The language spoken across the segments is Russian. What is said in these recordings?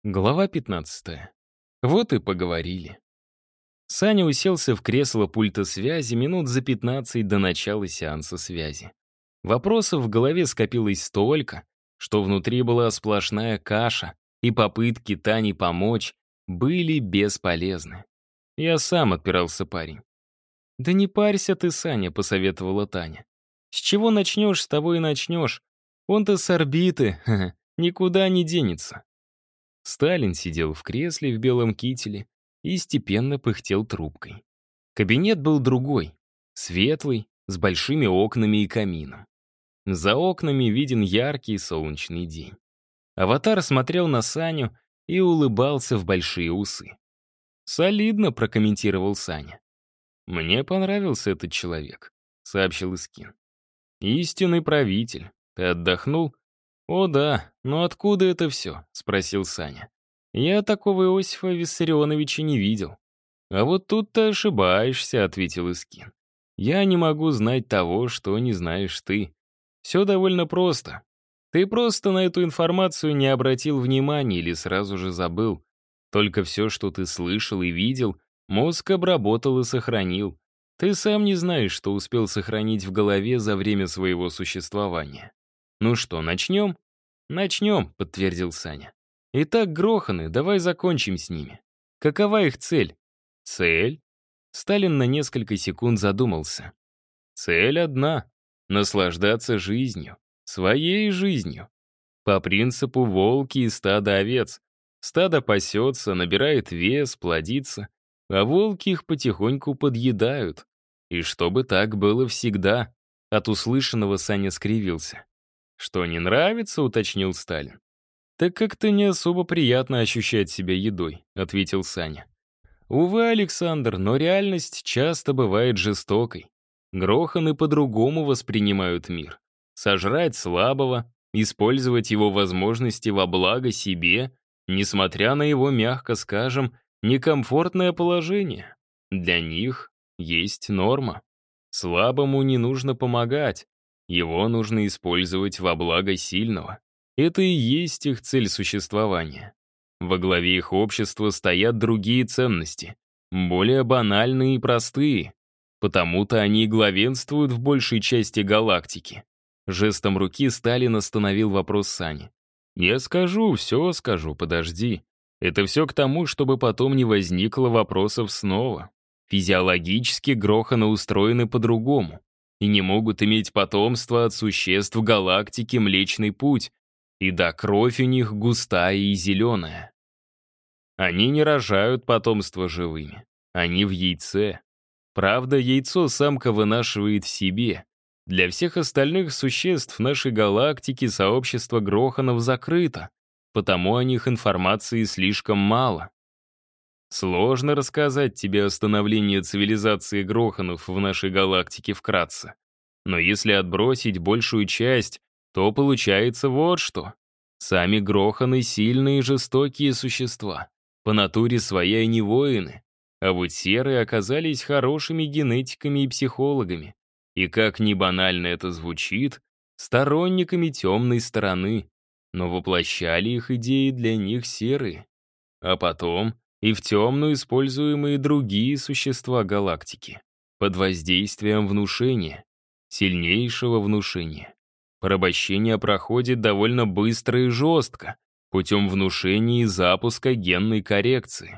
Глава 15. Вот и поговорили. Саня уселся в кресло пульта связи минут за 15 до начала сеанса связи. Вопросов в голове скопилось столько, что внутри была сплошная каша, и попытки Тани помочь были бесполезны. Я сам отпирался, парень. «Да не парься ты, Саня», — посоветовала Таня. «С чего начнешь, с того и начнешь. Он-то с орбиты, никуда не денется». Сталин сидел в кресле в белом кителе и степенно пыхтел трубкой. Кабинет был другой, светлый, с большими окнами и камином. За окнами виден яркий солнечный день. Аватар смотрел на Саню и улыбался в большие усы. «Солидно», — прокомментировал Саня. «Мне понравился этот человек», — сообщил Искин. «Истинный правитель. Ты отдохнул?» «О да, но откуда это все?» — спросил Саня. «Я такого Иосифа Виссарионовича не видел». «А вот тут ты ошибаешься», — ответил Искин. «Я не могу знать того, что не знаешь ты. Все довольно просто. Ты просто на эту информацию не обратил внимания или сразу же забыл. Только все, что ты слышал и видел, мозг обработал и сохранил. Ты сам не знаешь, что успел сохранить в голове за время своего существования. Ну что, начнем?» «Начнем», — подтвердил Саня. «Итак, Гроханы, давай закончим с ними. Какова их цель?» «Цель?» Сталин на несколько секунд задумался. «Цель одна — наслаждаться жизнью, своей жизнью. По принципу волки и стадо овец. Стадо пасется, набирает вес, плодится, а волки их потихоньку подъедают. И чтобы так было всегда». От услышанного Саня скривился. «Что, не нравится?» — уточнил Сталин. «Так как-то не особо приятно ощущать себя едой», — ответил Саня. «Увы, Александр, но реальность часто бывает жестокой. Гроханы по-другому воспринимают мир. Сожрать слабого, использовать его возможности во благо себе, несмотря на его, мягко скажем, некомфортное положение. Для них есть норма. Слабому не нужно помогать, его нужно использовать во благо сильного. Это и есть их цель существования. Во главе их общества стоят другие ценности, более банальные и простые. Потому-то они и главенствуют в большей части галактики. Жестом руки Сталин остановил вопрос Сани. «Я скажу, все скажу, подожди. Это все к тому, чтобы потом не возникло вопросов снова. Физиологически Гроханы устроены по-другому и не могут иметь потомство от существ галактики Млечный Путь, и да, кровь у них густая и зеленая. Они не рожают потомство живыми, они в яйце. Правда, яйцо самка вынашивает в себе. Для всех остальных существ нашей галактики сообщество Гроханов закрыто, потому о них информации слишком мало. Сложно рассказать тебе о становлении цивилизации Гроханов в нашей галактике вкратце. Но если отбросить большую часть, то получается вот что. Сами Гроханы — сильные и жестокие существа. По натуре своей они воины. А вот серые оказались хорошими генетиками и психологами. И как ни банально это звучит, сторонниками темной стороны. Но воплощали их идеи для них серые. А потом и в темную используемые другие существа галактики. Под воздействием внушения. Сильнейшего внушения. Порабощение проходит довольно быстро и жестко, путем внушения и запуска генной коррекции.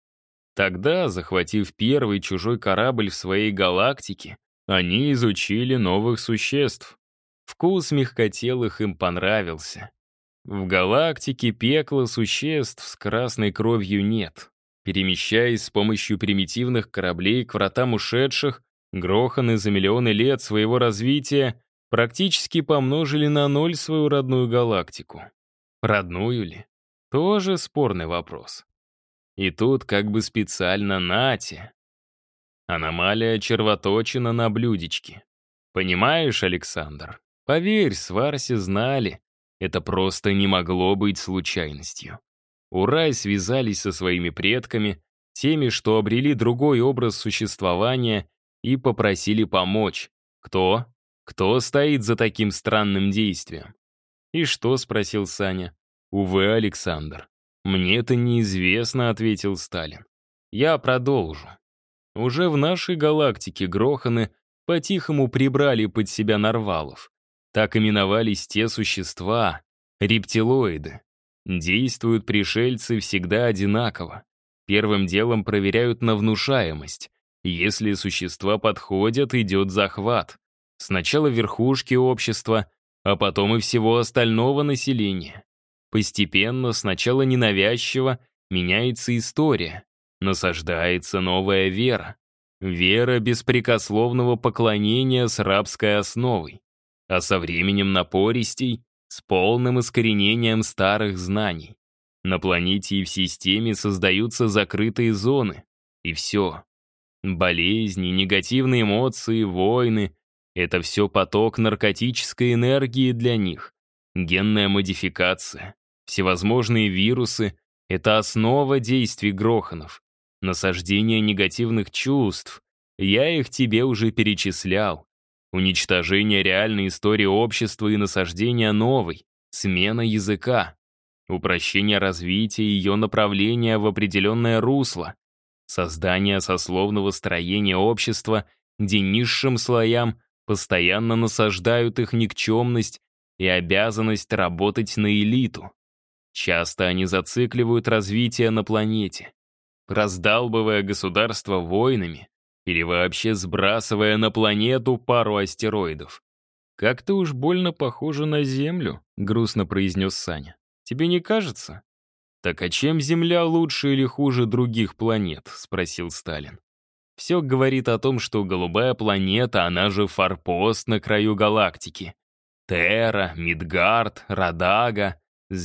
Тогда, захватив первый чужой корабль в своей галактике, они изучили новых существ. Вкус мягкотелых им понравился. В галактике пекла существ с красной кровью нет. Перемещаясь с помощью примитивных кораблей к вратам ушедших, Гроханы за миллионы лет своего развития практически помножили на ноль свою родную галактику. Родную ли? Тоже спорный вопрос. И тут как бы специально нате. Аномалия червоточина на блюдечке. Понимаешь, Александр? Поверь, сварси знали. Это просто не могло быть случайностью. Урай связались со своими предками, теми, что обрели другой образ существования, и попросили помочь. Кто? Кто стоит за таким странным действием? «И что?» — спросил Саня. «Увы, Александр. «Мне это неизвестно», — ответил Сталин. «Я продолжу. Уже в нашей галактике Гроханы по-тихому прибрали под себя нарвалов. Так именовались те существа, рептилоиды. Действуют пришельцы всегда одинаково. Первым делом проверяют на внушаемость. Если существа подходят, идет захват. Сначала верхушки общества, а потом и всего остального населения. Постепенно, сначала ненавязчиво, меняется история. Насаждается новая вера. Вера беспрекословного поклонения с рабской основой. А со временем напористей, с полным искоренением старых знаний. На планете и в системе создаются закрытые зоны. И все. Болезни, негативные эмоции, войны — это все поток наркотической энергии для них. Генная модификация, всевозможные вирусы — это основа действий Гроханов. Насаждение негативных чувств. Я их тебе уже перечислял. Уничтожение реальной истории общества и насаждение новой. Смена языка. Упрощение развития и ее направления в определенное русло. Создание сословного строения общества, где низшим слоям постоянно насаждают их никчемность и обязанность работать на элиту. Часто они зацикливают развитие на планете, раздалбывая государство войнами или вообще сбрасывая на планету пару астероидов. «Как-то уж больно похоже на Землю», — грустно произнес Саня. «Тебе не кажется?» «Так а чем Земля лучше или хуже других планет?» — спросил Сталин. «Все говорит о том, что голубая планета, она же форпост на краю галактики. Терра, Мидгард, Радага,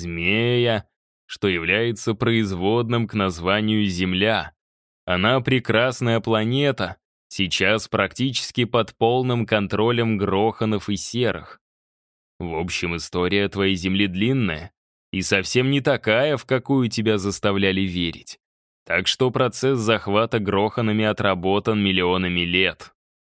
Змея, что является производным к названию Земля. Она прекрасная планета, сейчас практически под полным контролем Гроханов и Серых. В общем, история твоей Земли длинная и совсем не такая, в какую тебя заставляли верить. Так что процесс захвата Гроханами отработан миллионами лет.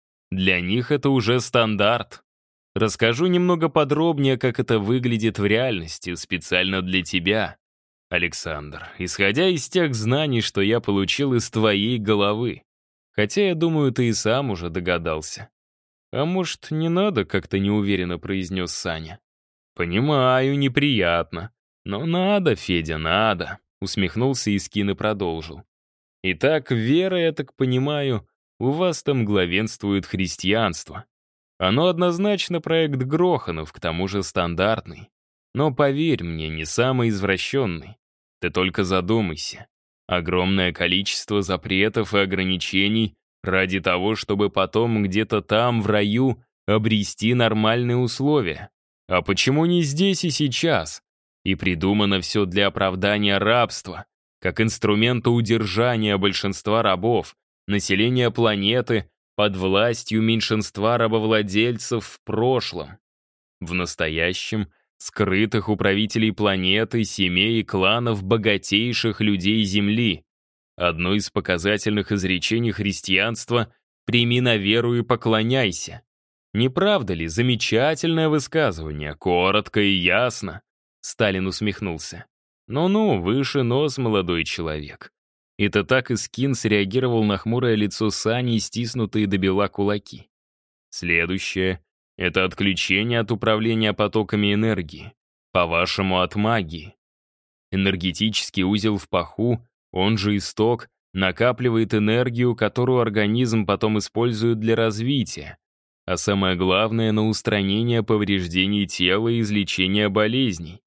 Для них это уже стандарт. Расскажу немного подробнее, как это выглядит в реальности, специально для тебя, Александр, исходя из тех знаний, что я получил из твоей головы. Хотя, я думаю, ты и сам уже догадался. А может, не надо, как-то неуверенно произнес Саня. Понимаю, неприятно. Но надо, Федя, надо. Усмехнулся Искин и продолжил. Итак, вера, я так понимаю, у вас там главенствует христианство. Оно однозначно проект Гроханов, к тому же стандартный. Но поверь мне, не самый извращенный. Ты только задумайся. Огромное количество запретов и ограничений ради того, чтобы потом где-то там, в раю, обрести нормальные условия. А почему не здесь и сейчас? И придумано все для оправдания рабства, как инструмента удержания большинства рабов, населения планеты под властью меньшинства рабовладельцев в прошлом. В настоящем скрытых у правителей планеты, семей и кланов богатейших людей Земли. Одно из показательных изречений христианства «Прими на веру и поклоняйся». Не правда ли замечательное высказывание, коротко и ясно? Сталин усмехнулся. «Ну-ну, выше нос, молодой человек». Это так Искин среагировал на хмурое лицо Сани и стиснутые до бела кулаки. Следующее — это отключение от управления потоками энергии, по-вашему, от магии. Энергетический узел в паху, он же исток, накапливает энергию, которую организм потом использует для развития, а самое главное — на устранение повреждений тела и излечение болезней.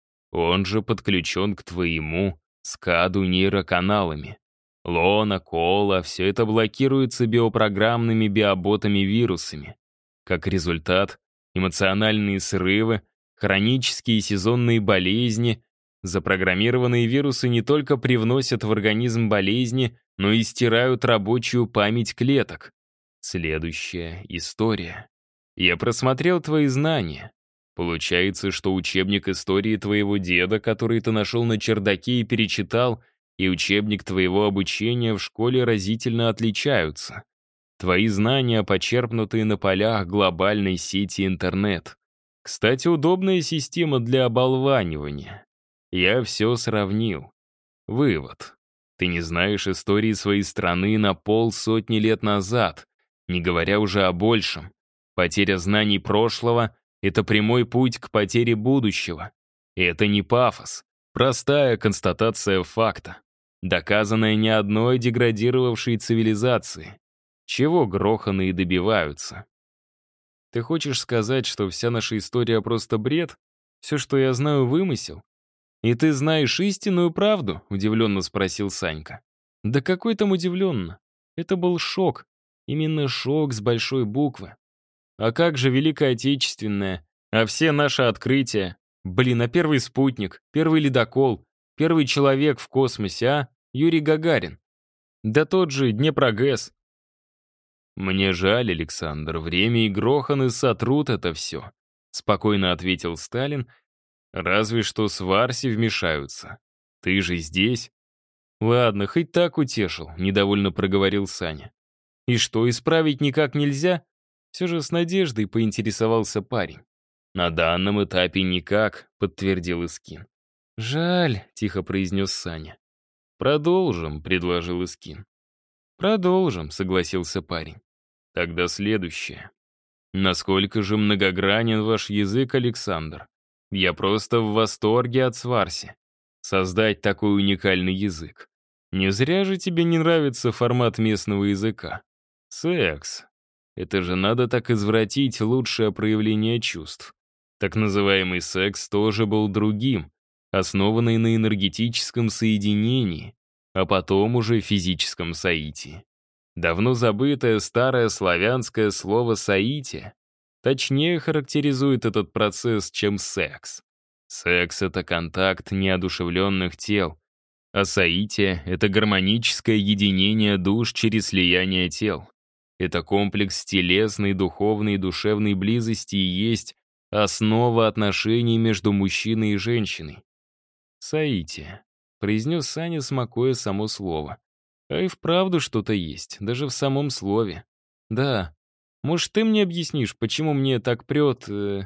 Он же подключен к твоему скаду нейроканалами. Лона, кола — все это блокируется биопрограммными биоботами-вирусами. Как результат, эмоциональные срывы, хронические и сезонные болезни. Запрограммированные вирусы не только привносят в организм болезни, но и стирают рабочую память клеток. Следующая история. Я просмотрел твои знания. Получается, что учебник истории твоего деда, который ты нашел на чердаке и перечитал, и учебник твоего обучения в школе разительно отличаются. Твои знания, почерпнутые на полях глобальной сети интернет. Кстати, удобная система для оболванивания. Я все сравнил. Вывод. Ты не знаешь истории своей страны на 50 лет назад, не говоря уже о большем. Потеря знаний прошлого — это прямой путь к потере будущего. И это не пафос, простая констатация факта, доказанная не одной деградировавшей цивилизацией. Чего гроханы и добиваются? Ты хочешь сказать, что вся наша история просто бред? Все, что я знаю, вымысел? «И ты знаешь истинную правду?» — удивленно спросил Санька. «Да какой там удивленно? Это был шок. Именно шок с большой буквы. А как же Великая Отечественная? А все наши открытия? Блин, а первый спутник, первый ледокол, первый человек в космосе, а? Юрий Гагарин. Да тот же Днепрогэс». «Мне жаль, Александр, время и гроханы сотрут это все», — спокойно ответил Сталин. «Разве что сварси вмешаются. Ты же здесь». «Ладно, хоть так утешил», — недовольно проговорил Саня. «И что, исправить никак нельзя?» Все же с надеждой поинтересовался парень. «На данном этапе никак», — подтвердил Искин. «Жаль», — тихо произнес Саня. «Продолжим», — предложил Искин. «Продолжим», — согласился парень. «Тогда следующее. Насколько же многогранен ваш язык, Александр? Я просто в восторге от сварси. Создать такой уникальный язык. Не зря же тебе не нравится формат местного языка. Секс. Это же надо так извратить лучшее проявление чувств. Так называемый секс тоже был другим, основанный на энергетическом соединении, а потом уже физическом соитии. Давно забытое старое славянское слово «соитие» точнее характеризует этот процесс, чем секс. Секс — это контакт неодушевленных тел, а соитие — это гармоническое единение душ через слияние тел. Это комплекс телесной, духовной и душевной близости и есть основа отношений между мужчиной и женщиной. «Соитие», — произнес Саня, смакуя само слово. А и вправду что-то есть, даже в самом слове. Да. Может, ты мне объяснишь, почему мне так прет...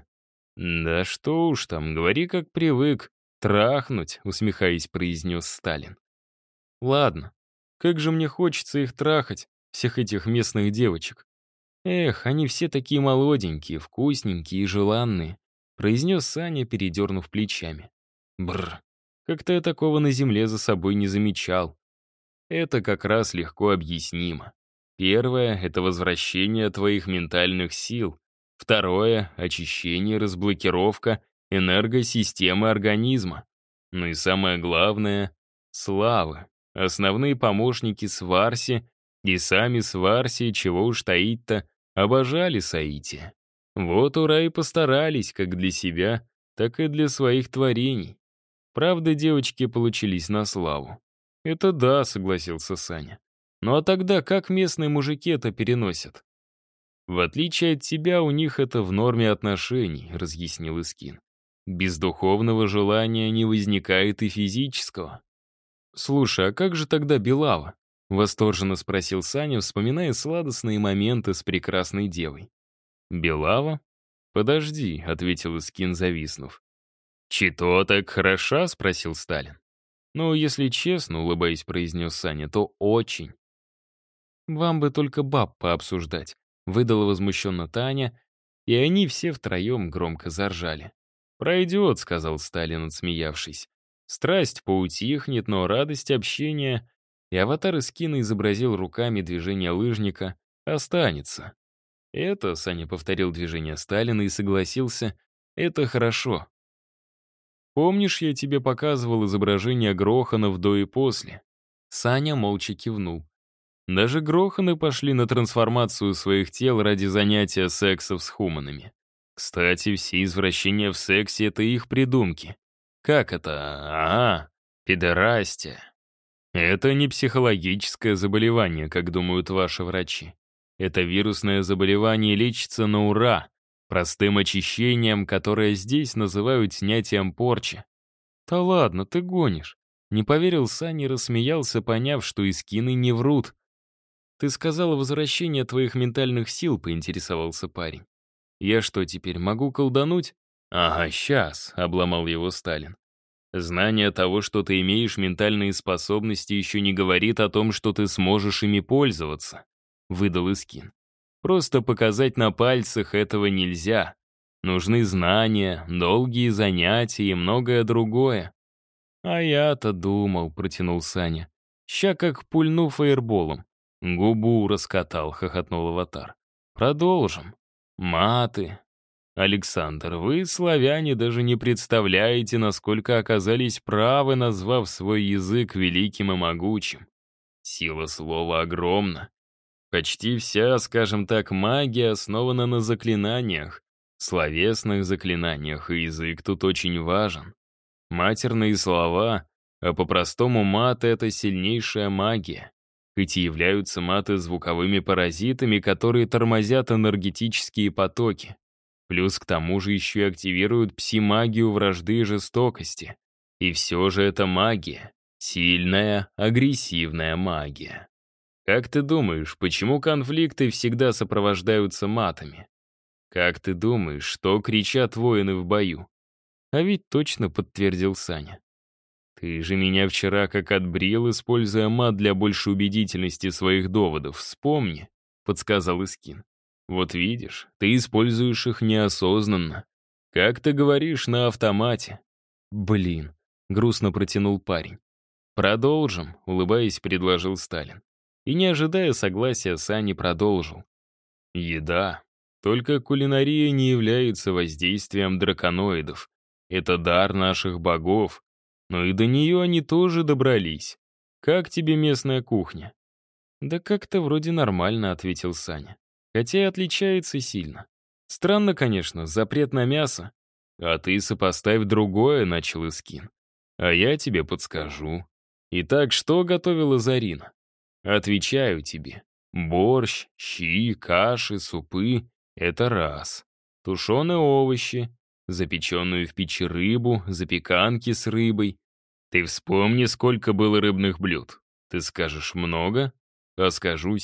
Да что уж там, говори как привык. Трахнуть, усмехаясь, произнес Сталин. Ладно. Как же мне хочется их трахать, всех этих местных девочек. Эх, они все такие молоденькие, вкусненькие и желанные, произнес Саня, передернув плечами. Бррр. Как-то я такого на земле за собой не замечал. Это как раз легко объяснимо. Первое — это возвращение твоих ментальных сил. Второе — очищение и разблокировка энергосистемы организма. Ну и самое главное — славы. Основные помощники Сварси и сами Сварси, чего уж таить-то, обожали соитие. Вот ура и постарались как для себя, так и для своих творений. Правда, девочки получились на славу. «Это да», — согласился Саня. «Ну а тогда как местные мужики это переносят?» «В отличие от тебя, у них это в норме отношений», — разъяснил Искин. «Без духовного желания не возникает и физического». «Слушай, а как же тогда Белава?» — восторженно спросил Саня, вспоминая сладостные моменты с прекрасной девой. «Белава? Подожди», — ответил Искин, зависнув. «Чито так хороша?» — спросил Сталин. «Ну, если честно, — улыбаясь, произнес Саня, — то очень». «Вам бы только баб пообсуждать», — выдала возмущенно Таня, и они все втроем громко заржали. «Пройдет», — сказал Сталин, отсмеявшись. «Страсть поутихнет, но радость общения...» И аватар из кино изобразил руками движение лыжника. «Останется». «Это», — Саня повторил движение Сталина и согласился, — «это хорошо». «Помнишь, я тебе показывал изображение Гроханов до и после?» Саня молча кивнул. Даже Гроханы пошли на трансформацию своих тел ради занятия сексом с хуманами. Кстати, все извращения в сексе — это их придумки. Как это? Педерастия. Это не психологическое заболевание, как думают ваши врачи. Это вирусное заболевание лечится на ура, простым очищением, которое здесь называют снятием порчи. «Да ладно, ты гонишь». Не поверил Саня и рассмеялся, поняв, что искины не врут. «Ты сказала возвращение твоих ментальных сил», — поинтересовался парень. «Я что, теперь могу колдануть?» «Ага, сейчас», — обломал его Сталин. Знание того, что ты имеешь ментальные способности, еще не говорит о том, что ты сможешь ими пользоваться», — выдал Искин. «Просто показать на пальцах этого нельзя. Нужны знания, долгие занятия и многое другое». «А я-то думал», — протянул Саня. «Ща как пульну фаерболом». «Губу раскатал», — хохотнул Аватар. «Продолжим. Маты. Александр, вы, славяне, даже не представляете, насколько оказались правы, назвав свой язык великим и могучим. Сила слова огромна. Почти вся, скажем так, магия основана на заклинаниях, словесных заклинаниях, и язык тут очень важен. Матерные слова, а по-простому маты — это сильнейшая магия. Хоть и являются маты звуковыми паразитами, которые тормозят энергетические потоки. Плюс к тому же еще и активируют пси-магию вражды и жестокости. И все же это магия. Сильная, агрессивная магия. Как ты думаешь, почему конфликты всегда сопровождаются матами? Как ты думаешь, что кричат воины в бою? А ведь точно подтвердил Саня. Ты же меня вчера как отбрил, используя мат для большей убедительности своих доводов. Вспомни, подсказал Искин. Вот видишь, ты используешь их неосознанно. Как ты говоришь, на автомате. Блин, грустно протянул парень. Продолжим, улыбаясь, предложил Сталин. И не ожидая согласия, Сани продолжил. Еда. Только кулинария не является воздействием драконоидов. Это дар наших богов. Но и до нее они тоже добрались. Как тебе местная кухня? Да как-то вроде нормально, ответил Саня. Хотя и отличается сильно. Странно, конечно, запрет на мясо. А ты сопоставь другое, начал Искин. А я тебе подскажу. Итак, что готовила Зарина? Отвечаю тебе. Борщ, щи, каши, супы — это раз. Тушеные овощи, запеченную в печи рыбу, запеканки с рыбой. Ты вспомни, сколько было рыбных блюд. Ты скажешь много, а скажу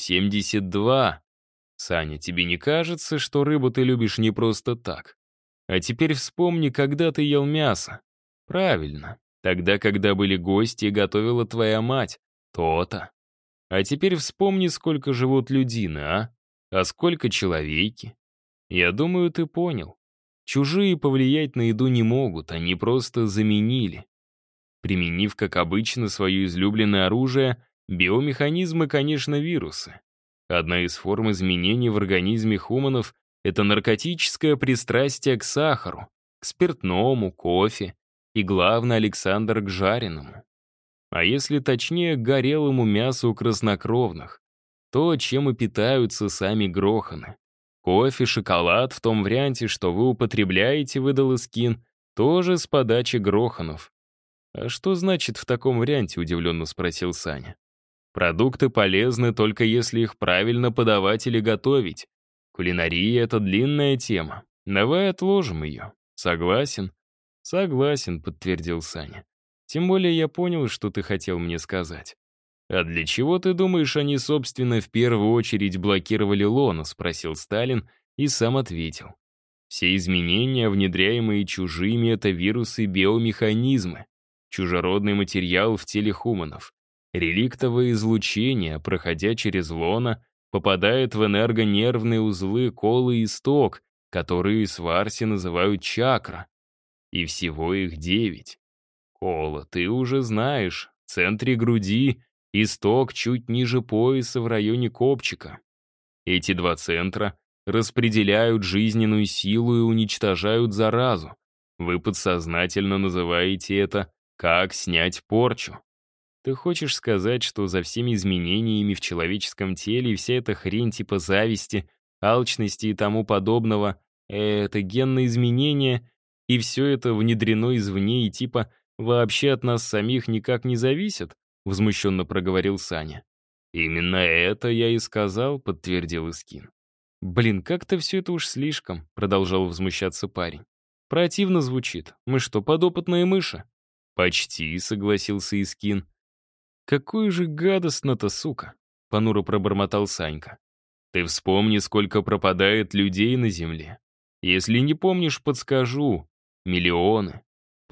72. Саня, тебе не кажется, что рыбу ты любишь не просто так? А теперь вспомни, когда ты ел мясо. Правильно, тогда, когда были гости и готовила твоя мать. То-то. А теперь вспомни, сколько живут людины, а? А сколько человеки? Я думаю, ты понял. Чужие повлиять на еду не могут, они просто заменили. Применив, как обычно, свое излюбленное оружие, биомеханизмы, конечно, вирусы. Одна из форм изменений в организме хуманов — это наркотическое пристрастие к сахару, к спиртному, кофе и, главное, Александр, к жареному. А если точнее, к горелому мясу краснокровных. То, чем и питаются сами гроханы. Кофе, шоколад в том варианте, что вы употребляете, выдал Искин, тоже с подачи гроханов. «А что значит в таком варианте?» — удивленно спросил Саня. «Продукты полезны только если их правильно подавать или готовить. Кулинария — это длинная тема. Давай отложим ее. Согласен?» «Согласен», — подтвердил Саня. «Тем более я понял, что ты хотел мне сказать». «А для чего, ты думаешь, они, собственно, в первую очередь блокировали Лону?» — спросил Сталин и сам ответил. «Все изменения, внедряемые чужими, — это вирусы-биомеханизмы, чужеродный материал в теле хуманов. Реликтовое излучение, проходя через лоно, попадает в энергонервные узлы колы и сток, которые сварси называют чакра. И всего их 9. Кола, ты уже знаешь, в центре груди исток чуть ниже пояса в районе копчика. Эти два центра распределяют жизненную силу и уничтожают заразу. Вы подсознательно называете это «как снять порчу». Ты хочешь сказать, что за всеми изменениями в человеческом теле вся эта хрень типа зависти, алчности и тому подобного — это генные изменения, и все это внедрено извне и типа вообще от нас самих никак не зависит? Возмущенно проговорил Саня. «Именно это я и сказал», — подтвердил Искин. «Блин, как-то все это уж слишком», — продолжал возмущаться парень. «Противно звучит. Мы что, подопытные мыши?» «Почти», — согласился Искин. «Какой же гадостно-то, сука!» — понуро пробормотал Санька. «Ты вспомни, сколько пропадает людей на земле. Если не помнишь, подскажу. Миллионы.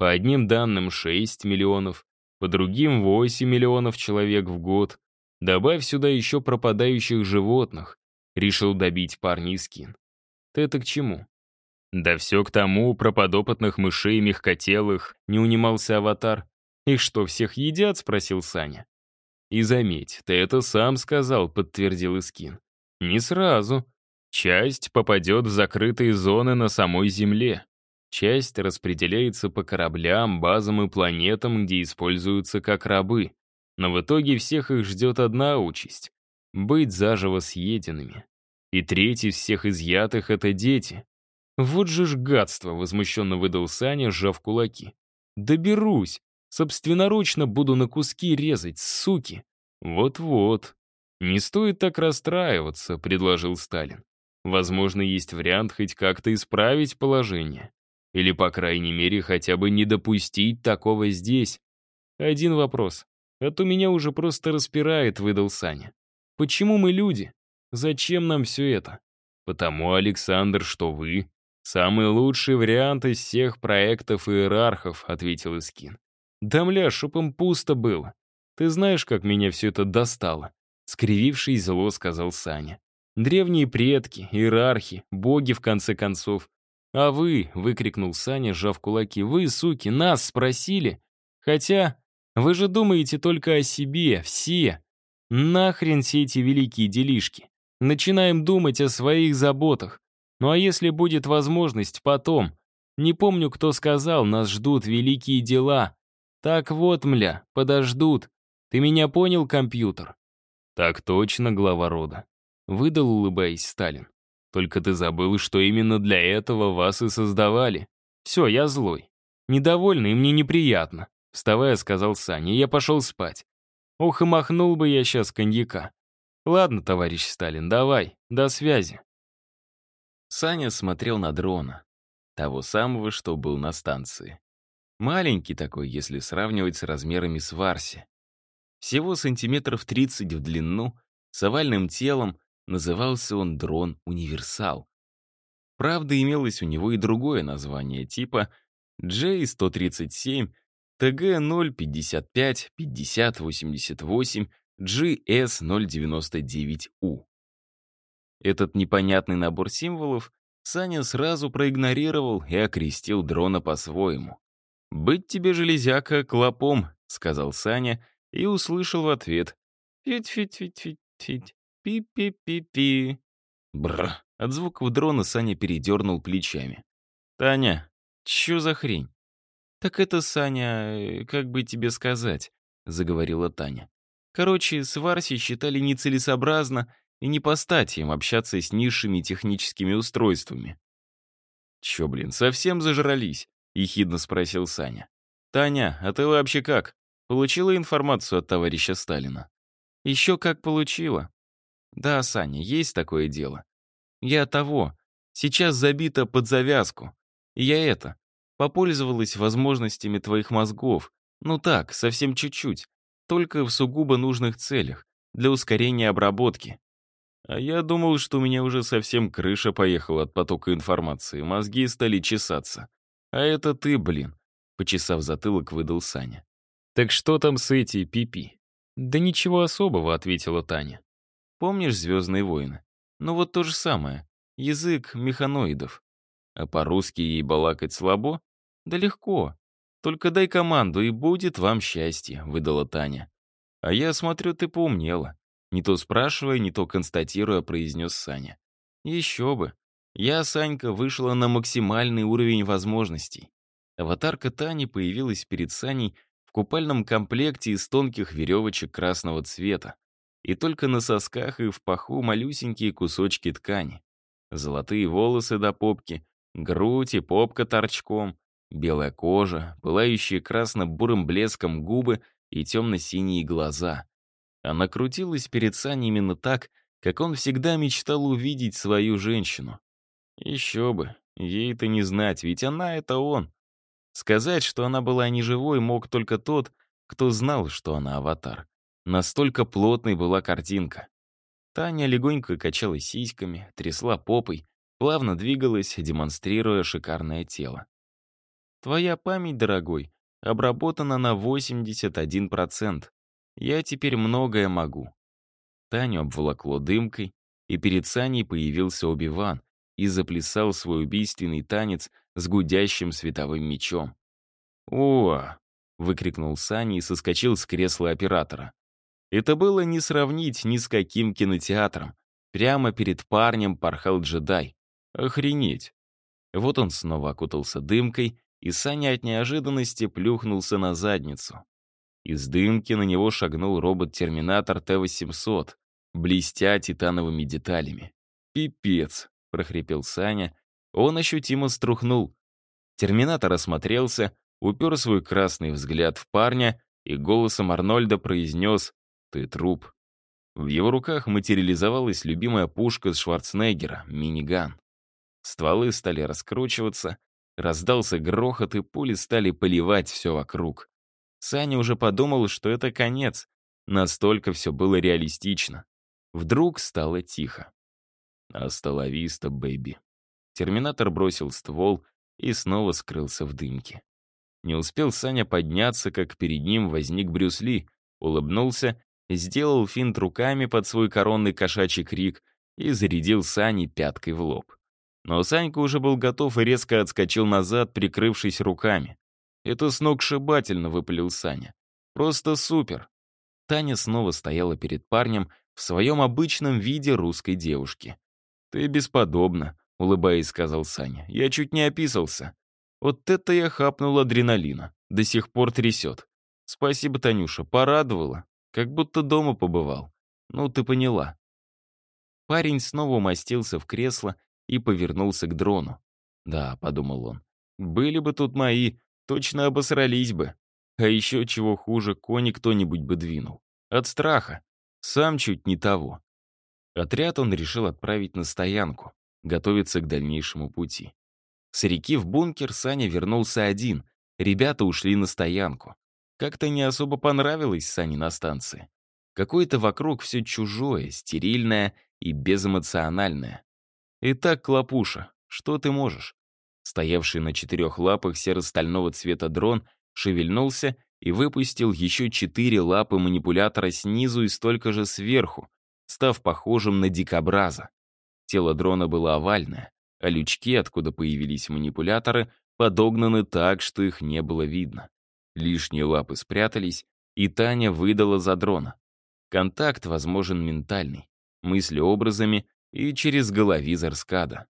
По одним данным 6 миллионов, по другим 8 миллионов человек в год. Добавь сюда еще пропадающих животных. Решил добить парня Искин. Ты это к чему? Да все к тому, про подопытных мышей мягкотелых, не унимался Аватар. Их что, всех едят? Спросил Саня. И заметь, ты это сам сказал, подтвердил Искин. Не сразу. Часть попадет в закрытые зоны на самой Земле. Часть распределяется по кораблям, базам и планетам, где используются как рабы. Но в итоге всех их ждет одна участь — быть заживо съеденными. И треть из всех изъятых — это дети. «Вот же ж гадство!» — возмущенно выдал Саня, сжав кулаки. «Доберусь! Собственноручно буду на куски резать, суки!» «Вот-вот. Не стоит так расстраиваться», — предложил Сталин. «Возможно, есть вариант хоть как-то исправить положение. Или, по крайней мере, хотя бы не допустить такого здесь. Один вопрос. А то меня уже просто распирает», — выдал Саня. «Почему мы люди? Зачем нам все это?» «Потому, Александр, что вы — самый лучший вариант из всех проектов иерархов», — ответил Искин. «Да мля, чтоб им пусто было. Ты знаешь, как меня все это достало?» Скривившись зло, сказал Саня. «Древние предки, иерархи, боги, в конце концов. А вы, — выкрикнул Саня, сжав кулаки, — вы, суки, нас спросили? Хотя, вы же думаете только о себе, все. Нахрен все эти великие делишки. Начинаем думать о своих заботах. Ну а если будет возможность, потом. Не помню, кто сказал, нас ждут великие дела. Так вот, мля, подождут. Ты меня понял, компьютер?» «Так точно, глава рода», — выдал, улыбаясь, Сталин. «Только ты забыл, что именно для этого вас и создавали. Все, я злой. Недовольный, и мне неприятно», — вставая, сказал Саня, — «я пошел спать. Ох, и махнул бы я сейчас коньяка. Ладно, товарищ Сталин, давай, до связи». Саня смотрел на дрона, того самого, что был на станции. Маленький такой, если сравнивать с размерами Сварси. Всего сантиметров 30 в длину, с овальным телом, назывался он дрон-универсал. Правда, имелось у него и другое название, типа J137, TG055-5088, GS099U. Этот непонятный набор символов Саня сразу проигнорировал и окрестил дрона по-своему. «Быть тебе, железяка, клопом», — сказал Саня, и услышал в ответ: «Фить-фить-фить-фить-фить, пи-пи-пи-пи». Бррр. От звуков дрона Саня передернул плечами. «Таня, чё за хрень?» «Так это, Саня, как бы тебе сказать», — заговорила Таня. «Короче, с Варси считали нецелесообразно и не по стати им общаться с низшими техническими устройствами». «Чё, блин, совсем зажрались?» — ехидно спросил Саня. «Таня, а ты вообще как? Получила информацию от товарища Сталина?» «Еще как получила». «Да, Саня, есть такое дело. Я того. Сейчас забита под завязку. И я попользовалась возможностями твоих мозгов. Ну так, совсем чуть-чуть. Только в сугубо нужных целях. Для ускорения обработки. А я думал, что у меня уже совсем крыша поехала от потока информации. Мозги стали чесаться. А это ты, блин. Почесав затылок, выдал Саня. «Так что там с эти пипи?» «Да ничего особого», — ответила Таня. «Помнишь «Звездные войны»? Ну вот то же самое. Язык механоидов. А по-русски ей балакать слабо? Да легко. Только дай команду, и будет вам счастье», — выдала Таня. «А я смотрю, ты поумнела». Не то спрашивая, не то констатируя, произнес Саня. «Еще бы. Я, Санька, вышла на максимальный уровень возможностей». Аватарка Тани появилась перед Саней в купальном комплекте из тонких веревочек красного цвета. И только на сосках и в паху малюсенькие кусочки ткани. Золотые волосы до попки, грудь и попка торчком, белая кожа, пылающие красно-бурым блеском губы и темно-синие глаза. Она крутилась перед Саней именно так, как он всегда мечтал увидеть свою женщину. Еще бы, ей-то не знать, ведь она — это он. Сказать, что она была не живой, мог только тот, кто знал, что она аватар. Настолько плотной была картинка. Таня легонько качала сиськами, трясла попой, плавно двигалась, демонстрируя шикарное тело. Твоя память, дорогой, обработана на 81%. Я теперь многое могу». Таню обволокло дымкой, и перед Саней появился Оби-Ван и заплясал свой убийственный танец с гудящим световым мечом. «О!» — выкрикнул Саня и соскочил с кресла оператора. Это было не сравнить ни с каким кинотеатром. Прямо перед парнем порхал джедай. Охренеть! Вот он снова окутался дымкой, и Саня от неожиданности плюхнулся на задницу. Из дымки на него шагнул робот-терминатор Т-800, блестя титановыми деталями. «Пипец!» — прохрипел Саня. Он ощутимо струхнул. Терминатор осмотрелся, упер свой красный взгляд в парня и голосом Арнольда произнес: «Ты труп». В его руках материализовалась любимая пушка Шварценеггера — миниган. Стволы стали раскручиваться, раздался грохот, и пули стали поливать все вокруг. Саня уже подумал, что это конец. Настолько все было реалистично. Вдруг стало тихо. «Аста ла виста, бэйби». Терминатор бросил ствол и снова скрылся в дымке. Не успел Саня подняться, как перед ним возник Брюс Ли, улыбнулся, сделал финт руками под свой коронный кошачий крик и зарядил Сане пяткой в лоб. Но Санька уже был готов и резко отскочил назад, прикрывшись руками. «Это сногсшибательно», — выпалил Саня. «Просто супер». Таня снова стояла перед парнем в своем обычном виде русской девушки. «Ты бесподобна», — улыбаясь, сказал Саня. «Я чуть не описался. Вот это я хапнул адреналина. До сих пор трясет. Спасибо, Танюша, порадовала. Как будто дома побывал. Ну, ты поняла». Парень снова умостился в кресло и повернулся к дрону. «Да», — подумал он, — «были бы тут мои, точно обосрались бы. А еще чего хуже, кони кто-нибудь бы двинул. От страха. Сам чуть не того». Отряд он решил отправить на стоянку, готовиться к дальнейшему пути. С реки в бункер Саня вернулся один. Ребята ушли на стоянку. Как-то не особо понравилось Сане на станции. Какое-то вокруг все чужое, стерильное и безэмоциональное. «Итак, Клопуша, что ты можешь?» Стоявший на 4 лапах серо-стального цвета дрон шевельнулся и выпустил еще 4 лапы манипулятора снизу и столько же сверху, став похожим на дикобраза. Тело дрона было овальное, а лючки, откуда появились манипуляторы, подогнаны так, что их не было видно. Лишние лапы спрятались, и Таня выдала за дрона. Контакт возможен ментальный, мыслеобразами и через головизор скада.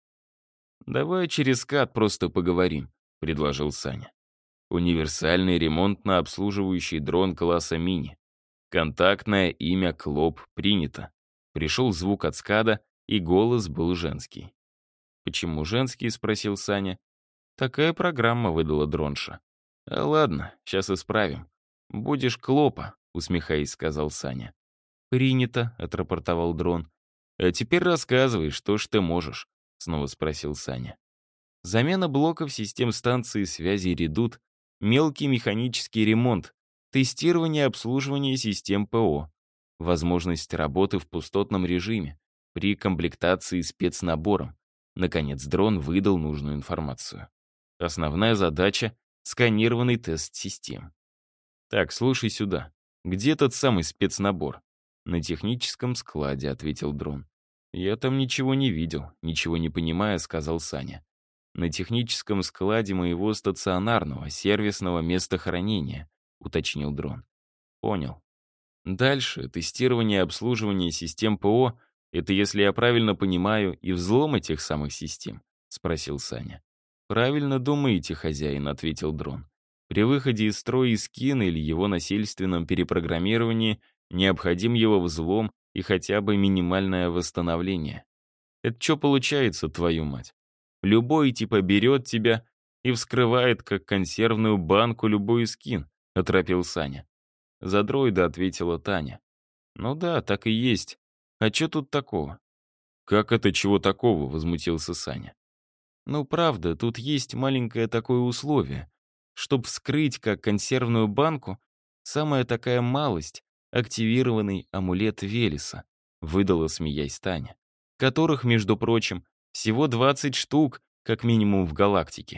«Давай через скад просто поговорим», — предложил Саня. Универсальный ремонтно-обслуживающий дрон класса мини. Контактное имя Клоп принято. Пришел звук от скада, и голос был женский. «Почему женский?» — спросил Саня. «Такая программа», — выдала дронша. «А ладно, сейчас исправим. Будешь Клопа», — усмехаясь, сказал Саня. «Принято», — отрапортовал дрон. «А теперь рассказывай, что ж ты можешь?» — снова спросил Саня. Замена блоков систем станции связи «Редут», мелкий механический ремонт, тестирование и обслуживание систем ПО, возможность работы в пустотном режиме, при комплектации спецнабором. Наконец, дрон выдал нужную информацию. Основная задача — сканированный тест систем. «Так, слушай сюда. Где тот самый спецнабор?» «На техническом складе», — ответил дрон. «Я там ничего не видел, ничего не понимая», — сказал Саня. «На техническом складе моего стационарного сервисного места хранения», — уточнил дрон. «Понял. Дальше тестирование и обслуживание систем ПО — это, если я правильно понимаю, и взлом этих самых систем?» — спросил Саня. «Правильно думаете, хозяин», — ответил дрон. «При выходе из строя скина или его насильственном перепрограммировании необходим его взлом и хотя бы минимальное восстановление. Это что получается, твою мать? Любой типа берет тебя и вскрывает, как консервную банку, любой скин», — оторопил Саня. За дроида ответила Таня. «Ну да, так и есть. А что тут такого?» «Как это чего такого?» — возмутился Саня. «Ну правда, тут есть маленькое такое условие. Чтоб вскрыть как консервную банку, самая такая малость — активированный амулет Велеса», — выдала, смеясь, Таня. «Которых, между прочим, всего 20 штук, как минимум в галактике.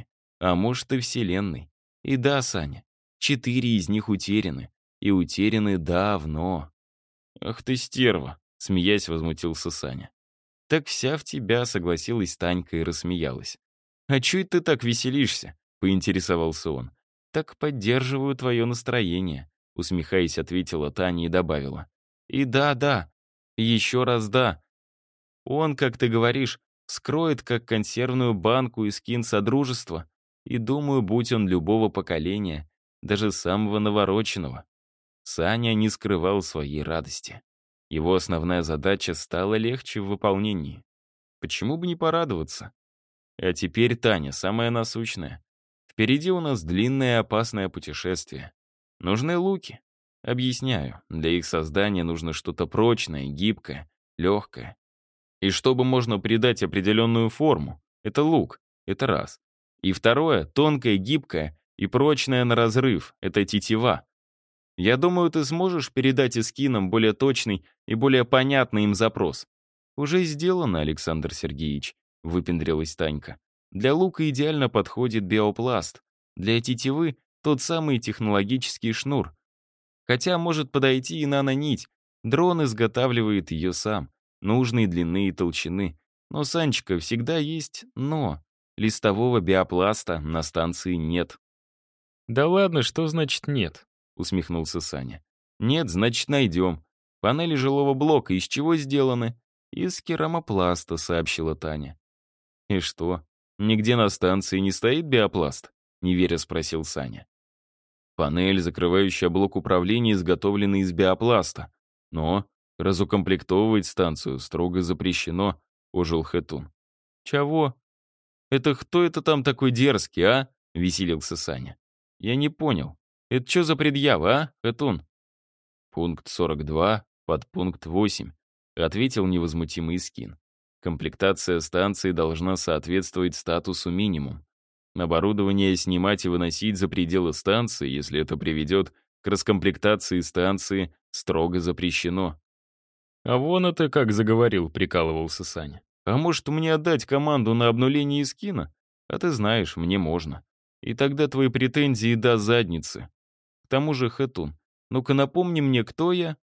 а может и Вселенной. И да, Саня, 4 из них утеряны. И утеряны давно. «Ах ты стерва!» — смеясь возмутился Саня. «Так вся в тебя», — согласилась Танька и рассмеялась. «А чё это ты так веселишься?» — поинтересовался он. «Так поддерживаю твое настроение», — усмехаясь, ответила Таня и добавила. «И да, да, и еще раз да. Он, как ты говоришь, скроет как консервную банку и скин Содружества, и, думаю, будь он любого поколения, даже самого навороченного». Саня не скрывал своей радости. Его основная задача стала легче в выполнении. Почему бы не порадоваться? А теперь, Таня, самое насущное. Впереди у нас длинное и опасное путешествие. Нужны луки. Объясняю, для их создания нужно что-то прочное, гибкое, легкое. И чтобы можно придать определенную форму. Это лук, это раз. И второе, тонкое, гибкое и прочное на разрыв. Это тетива. Я думаю, ты сможешь передать эскинам более точный и более понятный им запрос. «Уже сделано, Александр Сергеевич», — выпендрилась Танька. «Для лука идеально подходит биопласт. Для тетивы — тот самый технологический шнур. Хотя может подойти и нанонить. Дрон изготавливает ее сам. Нужной длины и толщины. Но, Санечка, всегда есть «но». Листового биопласта на станции нет. «Да ладно, что значит нет?» — усмехнулся Саня. «Нет, значит, найдем. Панели жилого блока из чего сделаны?» «Из керамопласта», — сообщила Таня. «И что, нигде на станции не стоит биопласт?» — неверя спросил Саня. «Панель, закрывающая блок управления, изготовлена из биопласта. Но разукомплектовывать станцию строго запрещено», — ожил Хэтун. «Чего? Это кто это там такой дерзкий, а?» — веселился Саня. «Я не понял. Это что за предъява, а, Хэтун?» «Пункт 42, подпункт 8», — ответил невозмутимый Скин. «Комплектация станции должна соответствовать статусу минимум. Оборудование снимать и выносить за пределы станции, если это приведет к раскомплектации станции, строго запрещено». «А вон это как заговорил», — прикалывался Саня. «А может, мне отдать команду на обнуление Скина? А ты знаешь, мне можно. И тогда твои претензии до задницы. К тому же, Хэтун, ну-ка напомни мне, кто я?»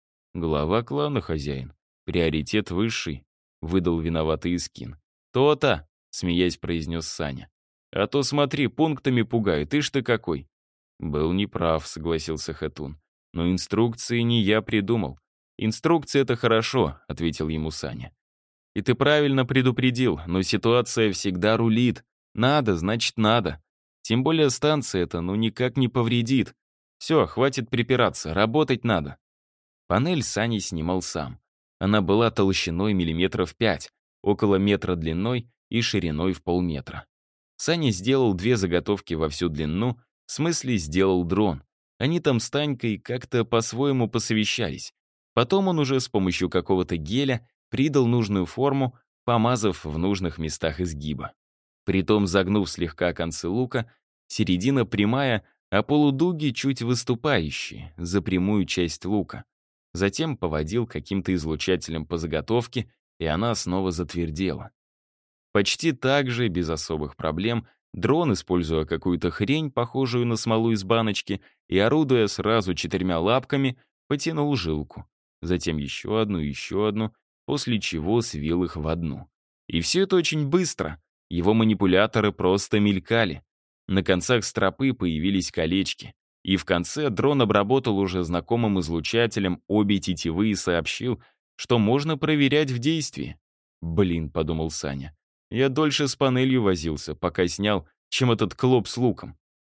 «Глава клана, хозяин. Приоритет высший», — выдал виноватый Искин. «То-то», — смеясь произнес Саня. «А то смотри, пунктами пугает, ишь ты какой». «Был неправ», — согласился Хэтун. «Но инструкции не я придумал». «Инструкции — это хорошо», — ответил ему Саня. «И ты правильно предупредил, но ситуация всегда рулит. Надо, значит, надо. Тем более станция это, ну, никак не повредит. Все, хватит припираться, работать надо». Панель Саня снимал сам. Она была толщиной миллиметров 5, около метра длиной и шириной в полметра. Саня сделал 2 заготовки во всю длину, в смысле сделал дрон. Они там с Танькой как-то по-своему посовещались. Потом он уже с помощью какого-то геля придал нужную форму, помазав в нужных местах изгиба. Притом загнув слегка концы лука, середина прямая, а полудуги чуть выступающие, за прямую часть лука. Затем поводил каким-то излучателем по заготовке, и она снова затвердела. Почти так же, без особых проблем, дрон, используя какую-то хрень, похожую на смолу из баночки, и орудуя сразу 4 лапками, потянул жилку. Затем еще одну, после чего свил их в одну. И все это очень быстро. Его манипуляторы просто мелькали. На концах стропы появились колечки. И в конце дрон обработал уже знакомым излучателем обе тетивы и сообщил, что можно проверять в действии. «Блин», — подумал Саня, — «я дольше с панелью возился, пока снял, чем этот клоп с луком».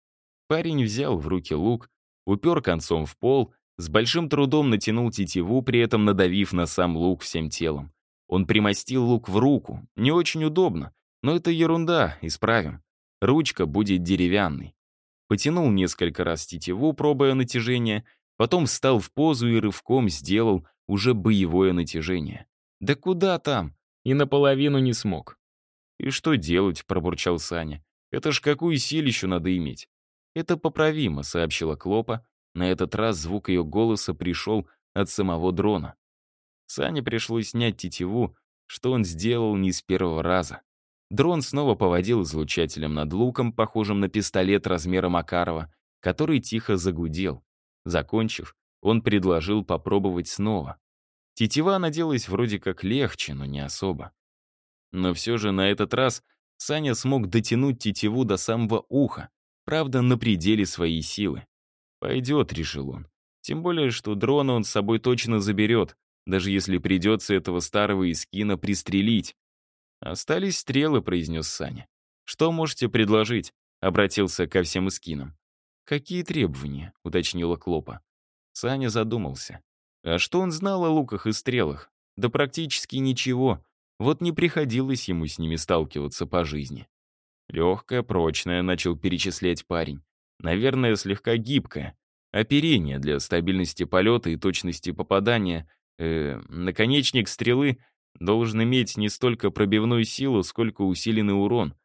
Парень взял в руки лук, упер концом в пол, с большим трудом натянул тетиву, при этом надавив на сам лук всем телом. Он примостил лук в руку, не очень удобно, но это ерунда, исправим. Ручка будет деревянной. Потянул несколько раз тетиву, пробуя натяжение, потом встал в позу и рывком сделал уже боевое натяжение. «Да куда там?» И наполовину не смог. «И что делать?» — пробурчал Саня. «Это ж какую силищу надо иметь?» «Это поправимо», — сообщила Клопа. На этот раз звук ее голоса пришел от самого дрона. Сане пришлось снять тетиву, что он сделал не с первого раза. Дрон снова поводил излучателем над луком, похожим на пистолет размера Макарова, который тихо загудел. Закончив, он предложил попробовать снова. Тетива наделась вроде как легче, но не особо. Но все же на этот раз Саня смог дотянуть тетиву до самого уха, правда, на пределе своей силы. «Пойдет», — решил он. Тем более, что дрона он с собой точно заберет, даже если придется этого старого Искина пристрелить. «Остались стрелы», — произнес Саня. «Что можете предложить?» — обратился ко всем Искинам. «Какие требования?» — уточнила Клопа. Саня задумался. А что он знал о луках и стрелах? Да практически ничего. Вот не приходилось ему с ними сталкиваться по жизни. «Легкая, прочная», — начал перечислять парень. «Наверное, слегка гибкая. Оперение для стабильности полета и точности попадания. Наконечник стрелы должен иметь не столько пробивную силу, сколько усиленный урон.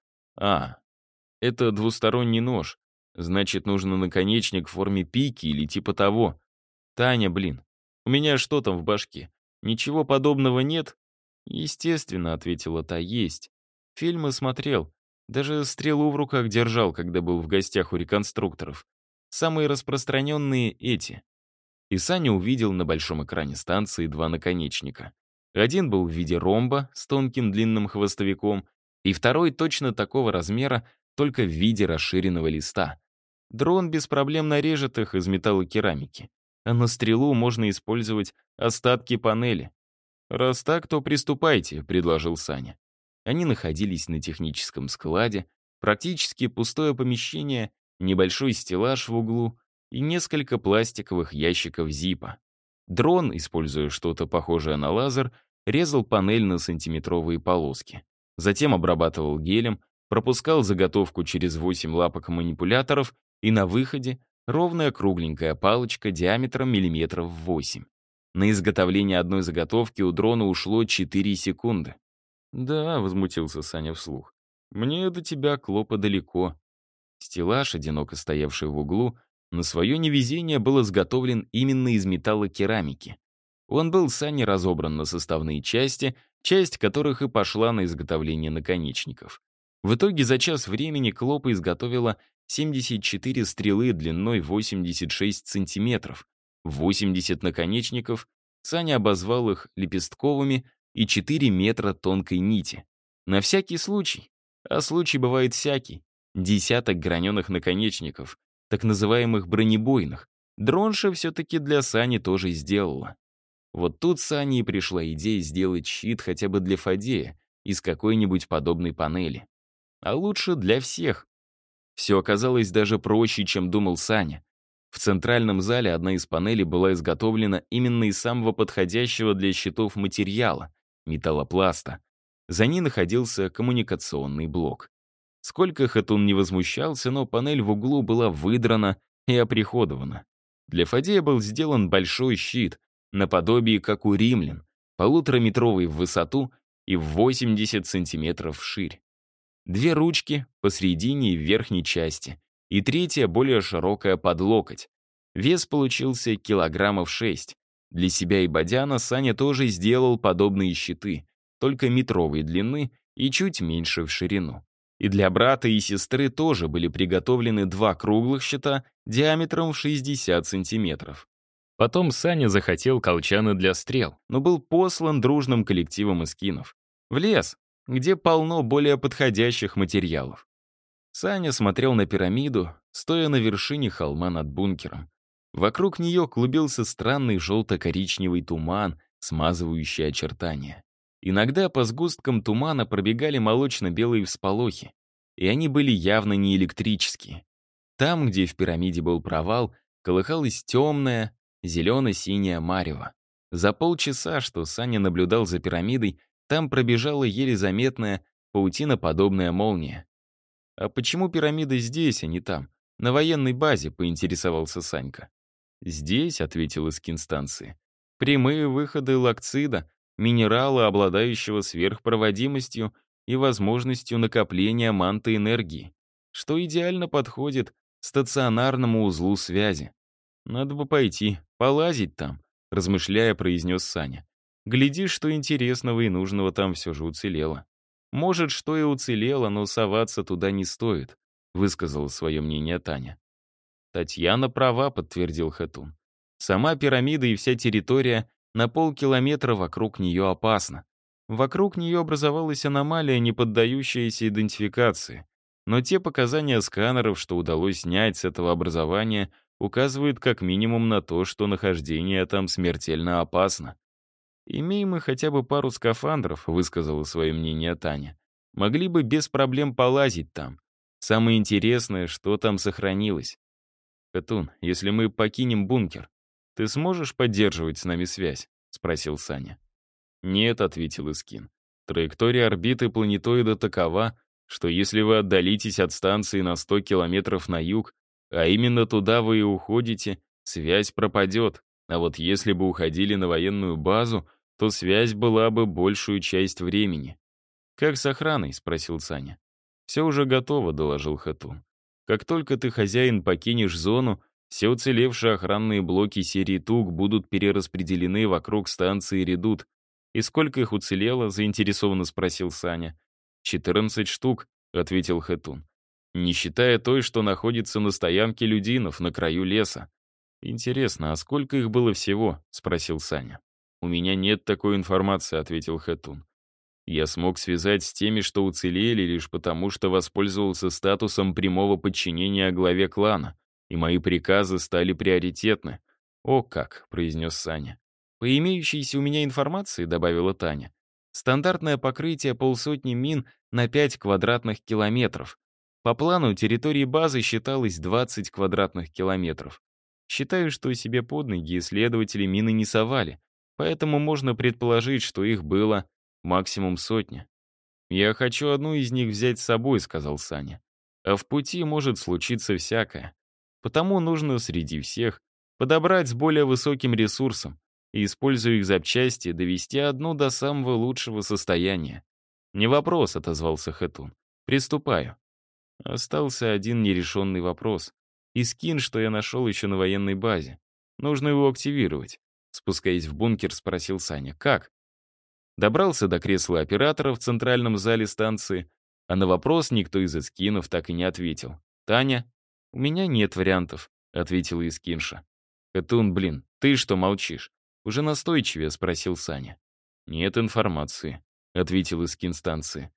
Это двусторонний нож. Значит, нужен наконечник в форме пики или типа того. Таня, блин, у меня что там в башке? Ничего подобного нет?» «Естественно», — ответила та, — «есть. Фильмы смотрел. Даже стрелу в руках держал, когда был в гостях у реконструкторов. Самые распространенные эти». И Саня увидел на большом экране станции два наконечника. Один был в виде ромба с тонким длинным хвостовиком, и второй точно такого размера, только в виде расширенного листа. Дрон без проблем нарежет их из металлокерамики, а на стрелу можно использовать остатки панели. «Раз так, то приступайте», — предложил Саня. Они находились на техническом складе, практически пустое помещение, небольшой стеллаж в углу и несколько пластиковых ящиков зипа. Дрон, используя что-то похожее на лазер, резал панель на сантиметровые полоски. Затем обрабатывал гелем, пропускал заготовку через 8 лапок манипуляторов, и на выходе ровная кругленькая палочка диаметром миллиметров 8. На изготовление одной заготовки у дрона ушло 4 секунды. «Да», — возмутился Саня вслух, — «мне до тебя, Клопа, далеко». Стеллаж, одиноко стоявший в углу, на свое невезение был изготовлен именно из металлокерамики. Он был Сане разобран на составные части, часть которых и пошла на изготовление наконечников. В итоге за час времени Клопа изготовила 74 стрелы длиной 86 сантиметров, 80 наконечников, Саня обозвал их лепестковыми, и 4 метра тонкой нити. На всякий случай, а случай бывает всякий, десяток граненых наконечников, так называемых бронебойных, дронша все-таки для Сани тоже сделала. Вот тут Сане и пришла идея сделать щит хотя бы для Фадея из какой-нибудь подобной панели. А лучше для всех. Все оказалось даже проще, чем думал Саня. В центральном зале одна из панелей была изготовлена именно из самого подходящего для щитов материала — металлопласта. За ней находился коммуникационный блок. Сколько Хатун не возмущался, но панель в углу была выдрана и оприходована. Для Фадея был сделан большой щит, наподобие как у римлян, 1,5-метровый в высоту и в 80 сантиметров вширь. 2 ручки посредине и в верхней части, и третья, более широкая, под локоть. Вес получился килограммов 6. Для себя и Бодяна Саня тоже сделал подобные щиты, только метровой длины и чуть меньше в ширину. И для брата и сестры тоже были приготовлены 2 круглых щита диаметром в 60 сантиметров. Потом Саня захотел колчаны для стрел, но был послан дружным коллективом искинов в лес, где полно более подходящих материалов. Саня смотрел на пирамиду, стоя на вершине холма над бункером. Вокруг нее клубился странный желто-коричневый туман, смазывающий очертания. Иногда по сгусткам тумана пробегали молочно-белые всполохи, и они были явно не электрические. Там, где в пирамиде был провал, колыхалась темная, зелено-синяя марево. За полчаса, что Саня наблюдал за пирамидой, там пробежала еле заметная паутиноподобная молния. «А почему пирамида здесь, а не там? На военной базе», — поинтересовался Санька. «Здесь», — ответил Искин станции, — «прямые выходы лакцида, минерала, обладающего сверхпроводимостью и возможностью накопления манты энергии, что идеально подходит стационарному узлу связи. Надо бы пойти, полазить там», — размышляя, произнес Саня. «Гляди, что интересного и нужного там все же уцелело». Может, что и уцелело, но соваться туда не стоит», — высказала свое мнение Таня. «Татьяна права», — подтвердил Хэтун. «Сама пирамида и вся территория на полкилометра вокруг нее опасна. Вокруг нее образовалась аномалия, не поддающаяся идентификации. Но те показания сканеров, что удалось снять с этого образования, указывают как минимум на то, что нахождение там смертельно опасно. «Имеем мы хотя бы пару скафандров», — высказала свое мнение Таня. «Могли бы без проблем полазить там. Самое интересное, что там сохранилось. Хатун, если мы покинем бункер, ты сможешь поддерживать с нами связь?» — спросил Саня. «Нет», — ответил Искин. «Траектория орбиты планетоида такова, что если вы отдалитесь от станции на 100 километров на юг, а именно туда вы и уходите, связь пропадет. А вот если бы уходили на военную базу, то связь была бы большую часть времени». «Как с охраной?» — спросил Саня. «Все уже готово», — доложил Хатун. «Как только ты, хозяин, покинешь зону, все уцелевшие охранные блоки серии ТУГ будут перераспределены вокруг станции «Редут». «И сколько их уцелело?» — заинтересованно спросил Саня. 14 штук», — ответил Хэтун. «Не считая той, что находится на стоянке Людинов на краю леса». «Интересно, а сколько их было всего?» — спросил Саня. «У меня нет такой информации», — ответил Хэтун. «Я смог связать с теми, что уцелели, лишь потому, что воспользовался статусом прямого подчинения главе клана, и мои приказы стали приоритетны». «О как», — произнес Саня. «По имеющейся у меня информации», — добавила Таня, «стандартное покрытие полсотни мин на 5 квадратных километров. По плану территории базы считалось 20 квадратных километров. Считаю, что себе под ноги исследователи мины не совали, поэтому можно предположить, что их было максимум 100. «Я хочу одну из них взять с собой», — сказал Саня. «А в пути может случиться всякое. Потому нужно среди всех подобрать с более высоким ресурсом и, используя их запчасти, довести одну до самого лучшего состояния». «Не вопрос», — отозвался Хэтун. «Приступаю». Остался один нерешенный вопрос. И скин, что я нашел еще на военной базе. Нужно его активировать. Спускаясь в бункер, спросил Саня. «Как?» Добрался до кресла оператора в центральном зале станции, а на вопрос никто из эскинов так и не ответил. «Таня?» «У меня нет вариантов», — ответила эскинша. «Катун, блин, ты что молчишь?» Уже настойчивее спросил Саня. «Нет информации», — ответил эскин станции.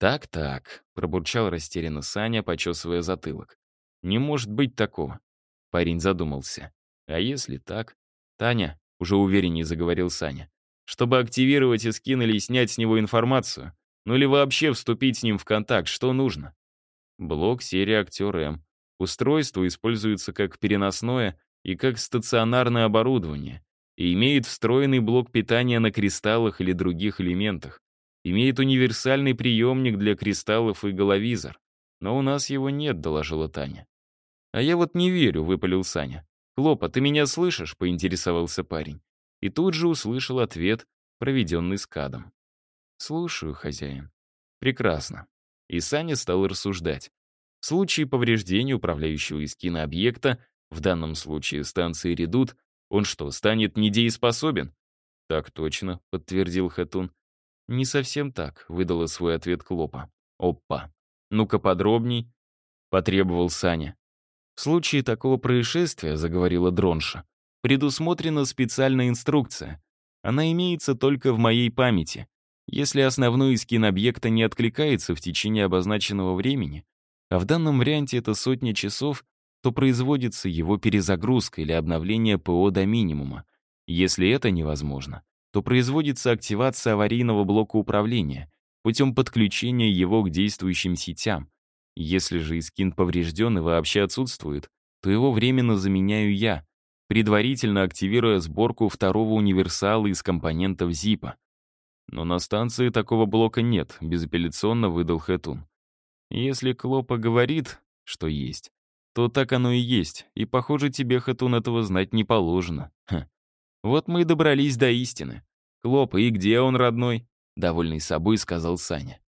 «Так», — пробурчал растерянно Саня, почесывая затылок. «Не может быть такого». Парень задумался. «А если так?» «Таня», — уже увереннее заговорил Саня, «чтобы активировать эскин или снять с него информацию, ну или вообще вступить с ним в контакт, что нужно?» Блок серии «Актер М». Устройство используется как переносное и как стационарное оборудование и имеет встроенный блок питания на кристаллах или других элементах. Имеет универсальный приемник для кристаллов и головизор. Но у нас его нет», — доложила Таня. «А я вот не верю», — выпалил Саня. «Клопа, ты меня слышишь?» — поинтересовался парень. И тут же услышал ответ, проведенный скадом. «Слушаю, хозяин». «Прекрасно». И Саня стал рассуждать. В случае повреждения управляющего эскина объекта, в данном случае станции «Редут», он что, станет недееспособен? «Так точно», — подтвердил Хэтун. «Не совсем так», — выдала свой ответ Клопа. «Опа! Ну-ка подробней», — потребовал Саня. «В случае такого происшествия», — заговорила дронша, «предусмотрена специальная инструкция. Она имеется только в моей памяти. Если основной скин объекта не откликается в течение обозначенного времени, а в данном варианте это сотня часов, то производится его перезагрузка или обновление ПО до минимума. Если это невозможно, то производится активация аварийного блока управления путем подключения его к действующим сетям. Если же искин поврежден и вообще отсутствует, то его временно заменяю я, предварительно активируя сборку второго универсала из компонентов ЗИПа. Но на станции такого блока нет, безапелляционно выдал Хэтун. Если Клопа говорит, что есть, то так оно и есть, и, похоже, тебе, Хэтун, этого знать не положено. Ха. Вот мы и добрались до истины. Клопа, и где он, родной? Довольный собой сказал Саня.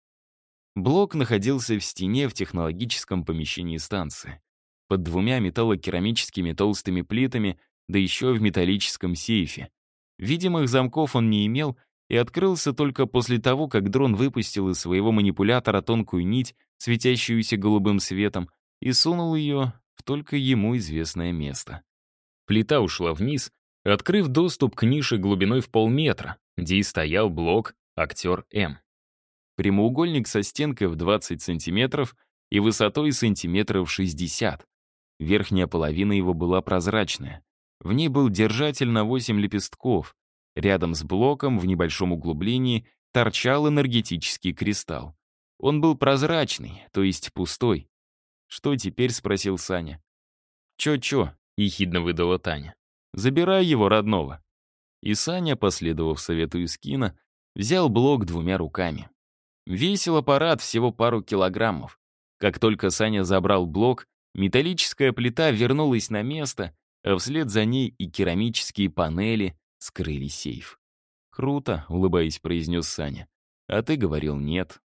Блок находился в стене в технологическом помещении станции. Под двумя металлокерамическими толстыми плитами, да еще в металлическом сейфе. Видимых замков он не имел и открылся только после того, как дрон выпустил из своего манипулятора тонкую нить, светящуюся голубым светом, и сунул ее в только ему известное место. Плита ушла вниз, открыв доступ к нише глубиной в полметра, где и стоял блок «Актер М». Прямоугольник со стенкой в 20 сантиметров и высотой сантиметров 60. Верхняя половина его была прозрачная. В ней был держатель на 8 лепестков. Рядом с блоком в небольшом углублении торчал энергетический кристалл. Он был прозрачный, то есть пустой. «Что теперь?» — спросил Саня. «Чё-чё?» — ехидно выдала Таня. «Забирай его родного». И Саня, последовав совету Искина, взял блок двумя руками. Весил аппарат всего пару килограммов. Как только Саня забрал блок, металлическая плита вернулась на место, а вслед за ней и керамические панели скрыли сейф. «Круто», — улыбаясь, произнес Саня. «А ты говорил нет».